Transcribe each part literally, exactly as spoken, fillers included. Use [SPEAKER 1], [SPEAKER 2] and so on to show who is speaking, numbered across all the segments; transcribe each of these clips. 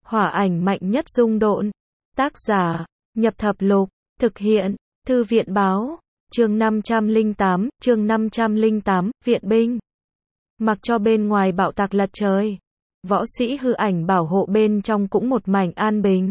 [SPEAKER 1] Hỏa ảnh mạnh nhất dung độn. Tác giả, Nhập Thập Lục. Thực hiện, Thư viện Báo. Chương năm trăm lẻ tám, chương năm trăm lẻ tám, viện binh. Mặc cho bên ngoài bạo tạc lật trời, võ sĩ hư ảnh bảo hộ bên trong cũng một mảnh an bình.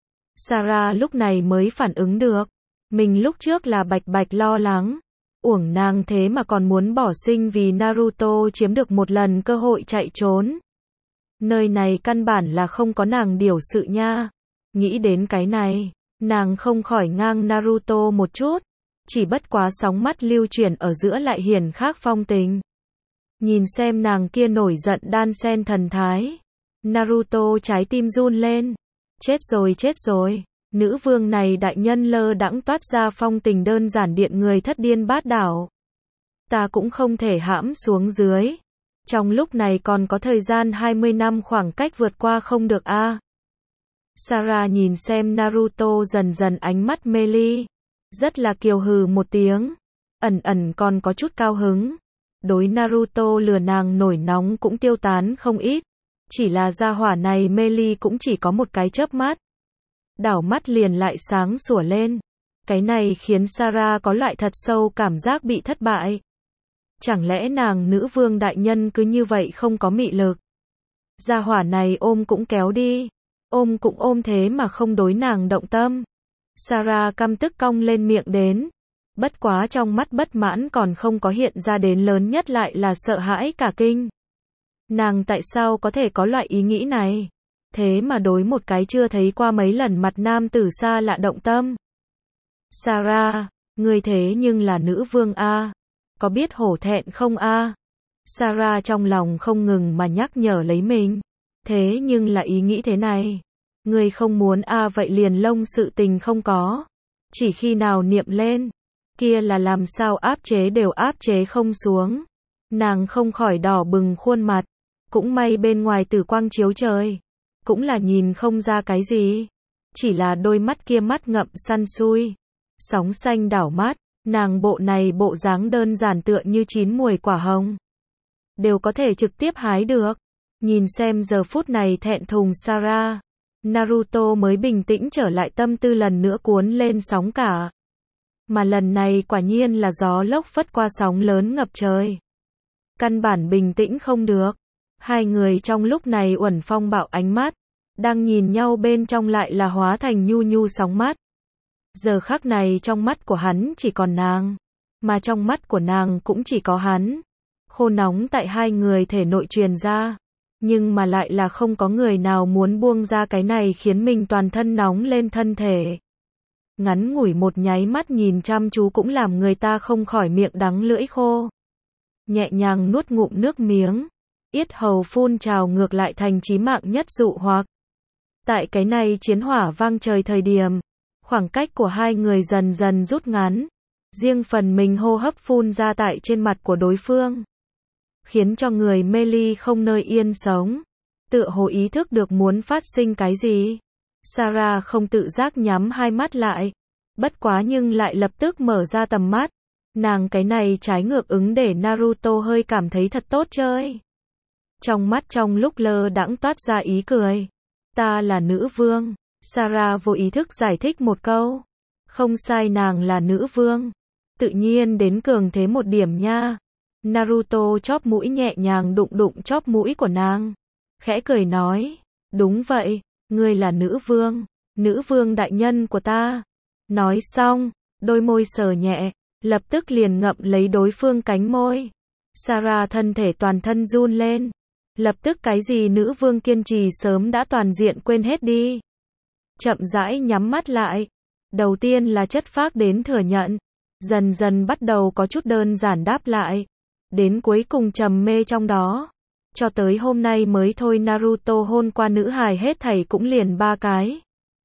[SPEAKER 1] Sarah lúc này mới phản ứng được, mình lúc trước là bạch bạch lo lắng, uổng nàng thế mà còn muốn bỏ sinh vì Naruto chiếm được một lần cơ hội chạy trốn. Nơi này căn bản là không có nàng điều sự nha. Nghĩ đến cái này, nàng không khỏi ngang Naruto một chút, chỉ bất quá sóng mắt lưu chuyển ở giữa lại hiển khác phong tình. Nhìn xem nàng kia nổi giận đan sen thần thái, Naruto trái tim run lên. Chết rồi chết rồi, nữ vương này đại nhân lơ đãng toát ra phong tình đơn giản điện người thất điên bát đảo. Ta cũng không thể hãm xuống dưới. Trong lúc này còn có thời gian hai mươi năm khoảng cách vượt qua không được a. À. Sarah nhìn xem Naruto dần dần ánh mắt mê ly, rất là kiều hừ một tiếng, ẩn ẩn còn có chút cao hứng. Đối Naruto lừa nàng nổi nóng cũng tiêu tán không ít, chỉ là gia hỏa này mê ly cũng chỉ có một cái chớp mắt. Đảo mắt liền lại sáng sủa lên. Cái này khiến Sarah có loại thật sâu cảm giác bị thất bại. Chẳng lẽ nàng nữ vương đại nhân cứ như vậy không có mị lực? Gia hỏa này ôm cũng kéo đi, ôm cũng ôm thế mà không đối nàng động tâm. Sarah căm tức cong lên miệng đến. Bất quá trong mắt bất mãn còn không có hiện ra đến, lớn nhất lại là sợ hãi cả kinh. Nàng tại sao có thể có loại ý nghĩ này? Thế mà đối một cái chưa thấy qua mấy lần mặt nam tử xa lạ động tâm. Sarah, ngươi thế nhưng là nữ vương a, có biết hổ thẹn không a? Sarah trong lòng không ngừng mà nhắc nhở lấy mình. Thế nhưng là ý nghĩ thế này, ngươi không muốn a vậy liền lông sự tình không có. Chỉ khi nào niệm lên, kia là làm sao áp chế đều áp chế không xuống. Nàng không khỏi đỏ bừng khuôn mặt, cũng may bên ngoài tử quang chiếu trời, cũng là nhìn không ra cái gì. Chỉ là đôi mắt kia mắt ngậm săn sui, sóng xanh đảo mắt, nàng bộ này bộ dáng đơn giản tựa như chín muồi quả hồng, đều có thể trực tiếp hái được. Nhìn xem giờ phút này thẹn thùng Sarah, Naruto mới bình tĩnh trở lại, tâm tư lần nữa cuốn lên sóng cả. Mà lần này quả nhiên là gió lốc phất qua, sóng lớn ngập trời. Căn bản bình tĩnh không được. Hai người trong lúc này uẩn phong bạo ánh mắt, đang nhìn nhau bên trong lại là hóa thành nhu nhu sóng mắt. Giờ khắc này trong mắt của hắn chỉ còn nàng, mà trong mắt của nàng cũng chỉ có hắn. Khô nóng tại hai người thể nội truyền ra, nhưng mà lại là không có người nào muốn buông ra cái này khiến mình toàn thân nóng lên thân thể. Ngắn ngủi một nháy mắt nhìn chăm chú cũng làm người ta không khỏi miệng đắng lưỡi khô. Nhẹ nhàng nuốt ngụm nước miếng, yết hầu phun trào ngược lại thành chí mạng nhất dụ hoặc. Tại cái này chiến hỏa vang trời thời điểm, khoảng cách của hai người dần dần rút ngắn, riêng phần mình hô hấp phun ra tại trên mặt của đối phương, khiến cho người mê ly không nơi yên sống, tựa hồ ý thức được muốn phát sinh cái gì. Sarah không tự giác nhắm hai mắt lại, bất quá nhưng lại lập tức mở ra tầm mắt. Nàng cái này trái ngược ứng để Naruto hơi cảm thấy thật tốt chơi. Trong mắt trong lúc lơ đãng toát ra ý cười. Ta là nữ vương. Sarah vô ý thức giải thích một câu. Không sai, nàng là nữ vương. Tự nhiên đến cường thế một điểm nha. Naruto chóp mũi nhẹ nhàng đụng đụng chóp mũi của nàng, khẽ cười nói. Đúng vậy, ngươi là nữ vương, nữ vương đại nhân của ta. Nói xong, đôi môi sờ nhẹ, lập tức liền ngậm lấy đối phương cánh môi. Sarah thân thể toàn thân run lên. Lập tức cái gì nữ vương kiên trì sớm đã toàn diện quên hết đi. Chậm rãi nhắm mắt lại. Đầu tiên là chất phác đến thừa nhận, dần dần bắt đầu có chút đơn giản đáp lại, đến cuối cùng trầm mê trong đó. Cho tới hôm nay mới thôi Naruto hôn qua nữ hài hết thảy cũng liền ba cái.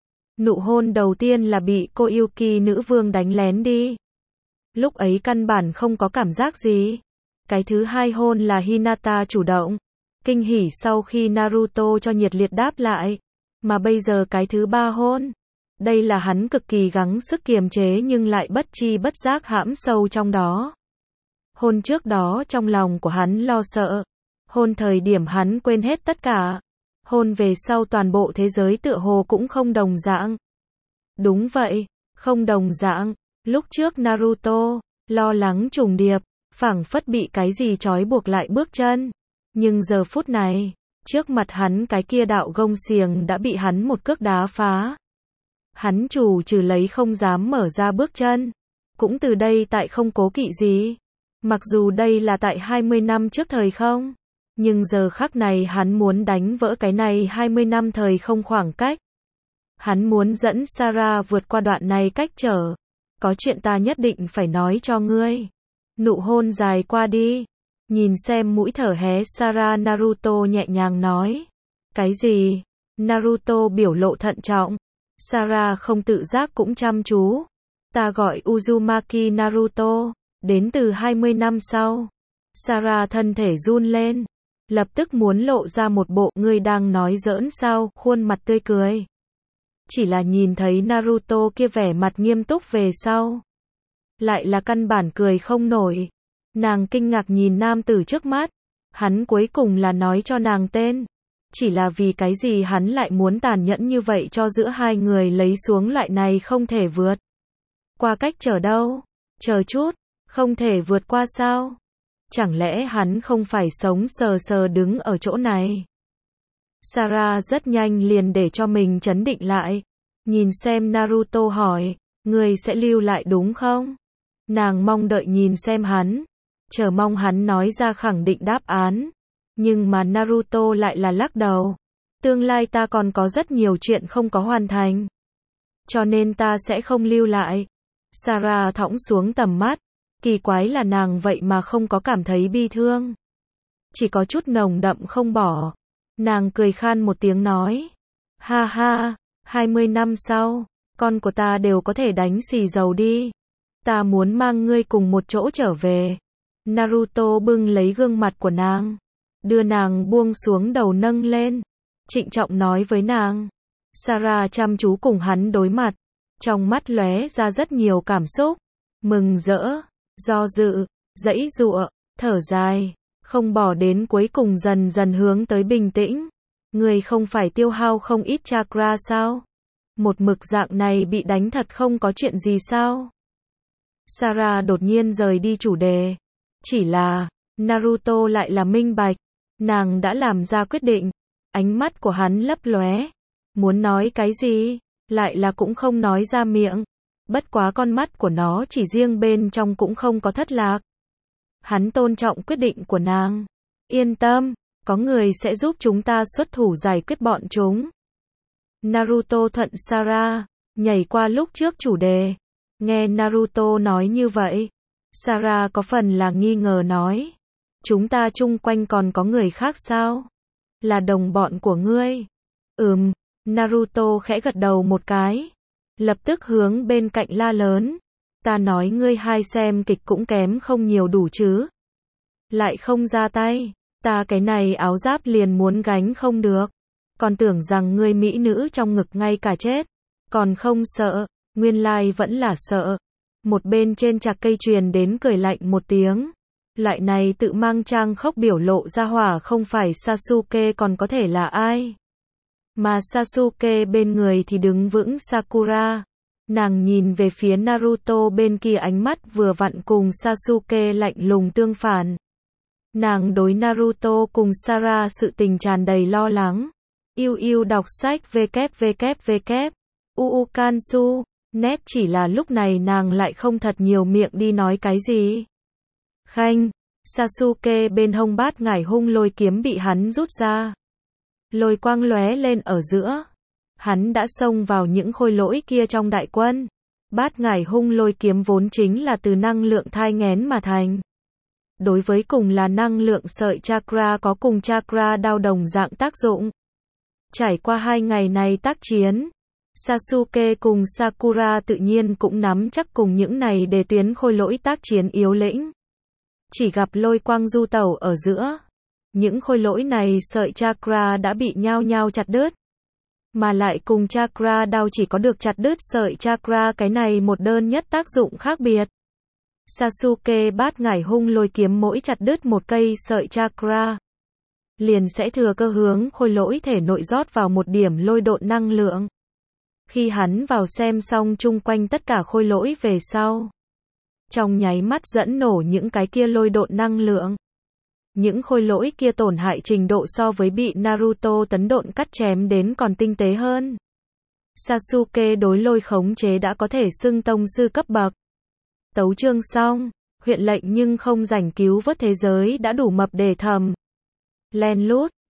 [SPEAKER 1] Nụ hôn đầu tiên là bị cô Yuki nữ vương đánh lén đi. Lúc ấy căn bản không có cảm giác gì. Cái thứ hai hôn là Hinata chủ động, kinh hỉ sau khi Naruto cho nhiệt liệt đáp lại. Mà bây giờ cái thứ ba hôn, đây là hắn cực kỳ gắng sức kiềm chế nhưng lại bất chi bất giác hãm sâu trong đó. Hôn trước đó trong lòng của hắn lo sợ, hôn thời điểm hắn quên hết tất cả. Hôn về sau toàn bộ thế giới tựa hồ cũng không đồng dạng. Đúng vậy, không đồng dạng. Lúc trước Naruto, lo lắng trùng điệp, phảng phất bị cái gì trói buộc lại bước chân. Nhưng giờ phút này, trước mặt hắn cái kia đạo gông xiềng đã bị hắn một cước đá phá. Hắn chủ trừ lấy không dám mở ra bước chân. Cũng từ đây tại không cố kỵ gì. Mặc dù đây là tại hai mươi năm trước thời không. Nhưng giờ khắc này hắn muốn đánh vỡ cái này hai mươi năm thời không khoảng cách. Hắn muốn dẫn Sarah vượt qua đoạn này cách trở. Có chuyện ta nhất định phải nói cho ngươi. Nụ hôn dài qua đi. Nhìn xem mũi thở hé Sarah, Naruto nhẹ nhàng nói. Cái gì? Naruto biểu lộ thận trọng. Sarah không tự giác cũng chăm chú. Ta gọi Uzumaki Naruto. Đến từ hai mươi năm sau. Sarah thân thể run lên. Lập tức muốn lộ ra một bộ ngươi đang nói giỡn sao, khuôn mặt tươi cười. Chỉ là nhìn thấy Naruto kia vẻ mặt nghiêm túc về sau. Lại là căn bản cười không nổi. Nàng kinh ngạc nhìn nam tử trước mắt. Hắn cuối cùng là nói cho nàng tên. Chỉ là vì cái gì hắn lại muốn tàn nhẫn như vậy cho giữa hai người lấy xuống loại này không thể vượt qua cách trở đâu. Chờ chút, không thể vượt qua sao? Chẳng lẽ hắn không phải sống sờ sờ đứng ở chỗ này? Sarah rất nhanh liền để cho mình trấn định lại. Nhìn xem Naruto hỏi, người sẽ lưu lại đúng không? Nàng mong đợi nhìn xem hắn. Chờ mong hắn nói ra khẳng định đáp án. Nhưng mà Naruto lại là lắc đầu. Tương lai ta còn có rất nhiều chuyện không có hoàn thành. Cho nên ta sẽ không lưu lại. Sarah thõng xuống tầm mắt. Kỳ quái là nàng vậy mà không có cảm thấy bi thương. Chỉ có chút nồng đậm không bỏ. Nàng cười khan một tiếng nói. Ha ha, hai mươi năm sau, con của ta đều có thể đánh xì dầu đi. Ta muốn mang ngươi cùng một chỗ trở về. Naruto bưng lấy gương mặt của nàng. Đưa nàng buông xuống đầu nâng lên. Trịnh trọng nói với nàng. Sarah chăm chú cùng hắn đối mặt. Trong mắt lóe ra rất nhiều cảm xúc. Mừng rỡ, do dự, giãy giụa, thở dài. Không bỏ đến cuối cùng dần dần hướng tới bình tĩnh. Người không phải tiêu hao không ít chakra sao? Một mực dạng này bị đánh thật không có chuyện gì sao? Sarah đột nhiên rời đi chủ đề. Chỉ là, Naruto lại là minh bạch. Nàng đã làm ra quyết định. Ánh mắt của hắn lấp lóe. Muốn nói cái gì? Lại là cũng không nói ra miệng. Bất quá con mắt của nó chỉ riêng bên trong cũng không có thất lạc. Hắn tôn trọng quyết định của nàng. Yên tâm, có người sẽ giúp chúng ta xuất thủ giải quyết bọn chúng. Naruto thuận Sarah, nhảy qua lúc trước chủ đề. Nghe Naruto nói như vậy, Sarah có phần là nghi ngờ nói. Chúng ta chung quanh còn có người khác sao? Là đồng bọn của ngươi? Ừm, Naruto khẽ gật đầu một cái. Lập tức hướng bên cạnh la lớn. Ta nói ngươi hai xem kịch cũng kém không nhiều đủ chứ. Lại không ra tay. Ta cái này áo giáp liền muốn gánh không được. Còn tưởng rằng ngươi mỹ nữ trong ngực ngay cả chết. Còn không sợ. Nguyên lai vẫn là sợ. Một bên trên chạc cây truyền đến cười lạnh một tiếng. Loại này tự mang trang khốc biểu lộ ra hỏa không phải Sasuke còn có thể là ai. Mà Sasuke bên người thì đứng vững Sakura. Nàng nhìn về phía Naruto bên kia ánh mắt vừa vặn cùng Sasuke lạnh lùng tương phản. Nàng đối Naruto cùng Sarah sự tình tràn đầy lo lắng. Yêu yêu đọc sách www. Uukansu. Nét chỉ là lúc này nàng lại không thật nhiều miệng đi nói cái gì. Khanh. Sasuke bên hông bát ngải hung lôi kiếm bị hắn rút ra. Lôi quang lóe lên ở giữa. Hắn đã xông vào những khôi lỗi kia trong đại quân. Bát ngải hung lôi kiếm vốn chính là từ năng lượng thai nghén mà thành. Đối với cùng là năng lượng sợi chakra có cùng chakra đao đồng dạng tác dụng. Trải qua hai ngày này tác chiến, Sasuke cùng Sakura tự nhiên cũng nắm chắc cùng những này để tuyến khôi lỗi tác chiến yếu lĩnh. Chỉ gặp lôi quang du tẩu ở giữa. Những khôi lỗi này sợi chakra đã bị nhao nhao chặt đứt. Mà lại cùng chakra đao chỉ có được chặt đứt sợi chakra cái này một đơn nhất tác dụng khác biệt. Sasuke bát ngải hung lôi kiếm mỗi chặt đứt một cây sợi chakra. liền sẽ thừa cơ hướng khôi lỗi thể nội rót vào một điểm lôi độn năng lượng. Khi hắn vào xem xong chung quanh tất cả khôi lỗi về sau, trong nháy mắt dẫn nổ những cái kia lôi độn năng lượng. Những khôi lỗi kia tổn hại trình độ so với bị Naruto tấn độn cắt chém đến còn tinh tế hơn. Sasuke đối lôi khống chế đã có thể xưng tông sư cấp bậc. Tấu chương xong, huyện lệnh nhưng không rảnh cứu vớt thế giới đã đủ mập để thầm. Len lút.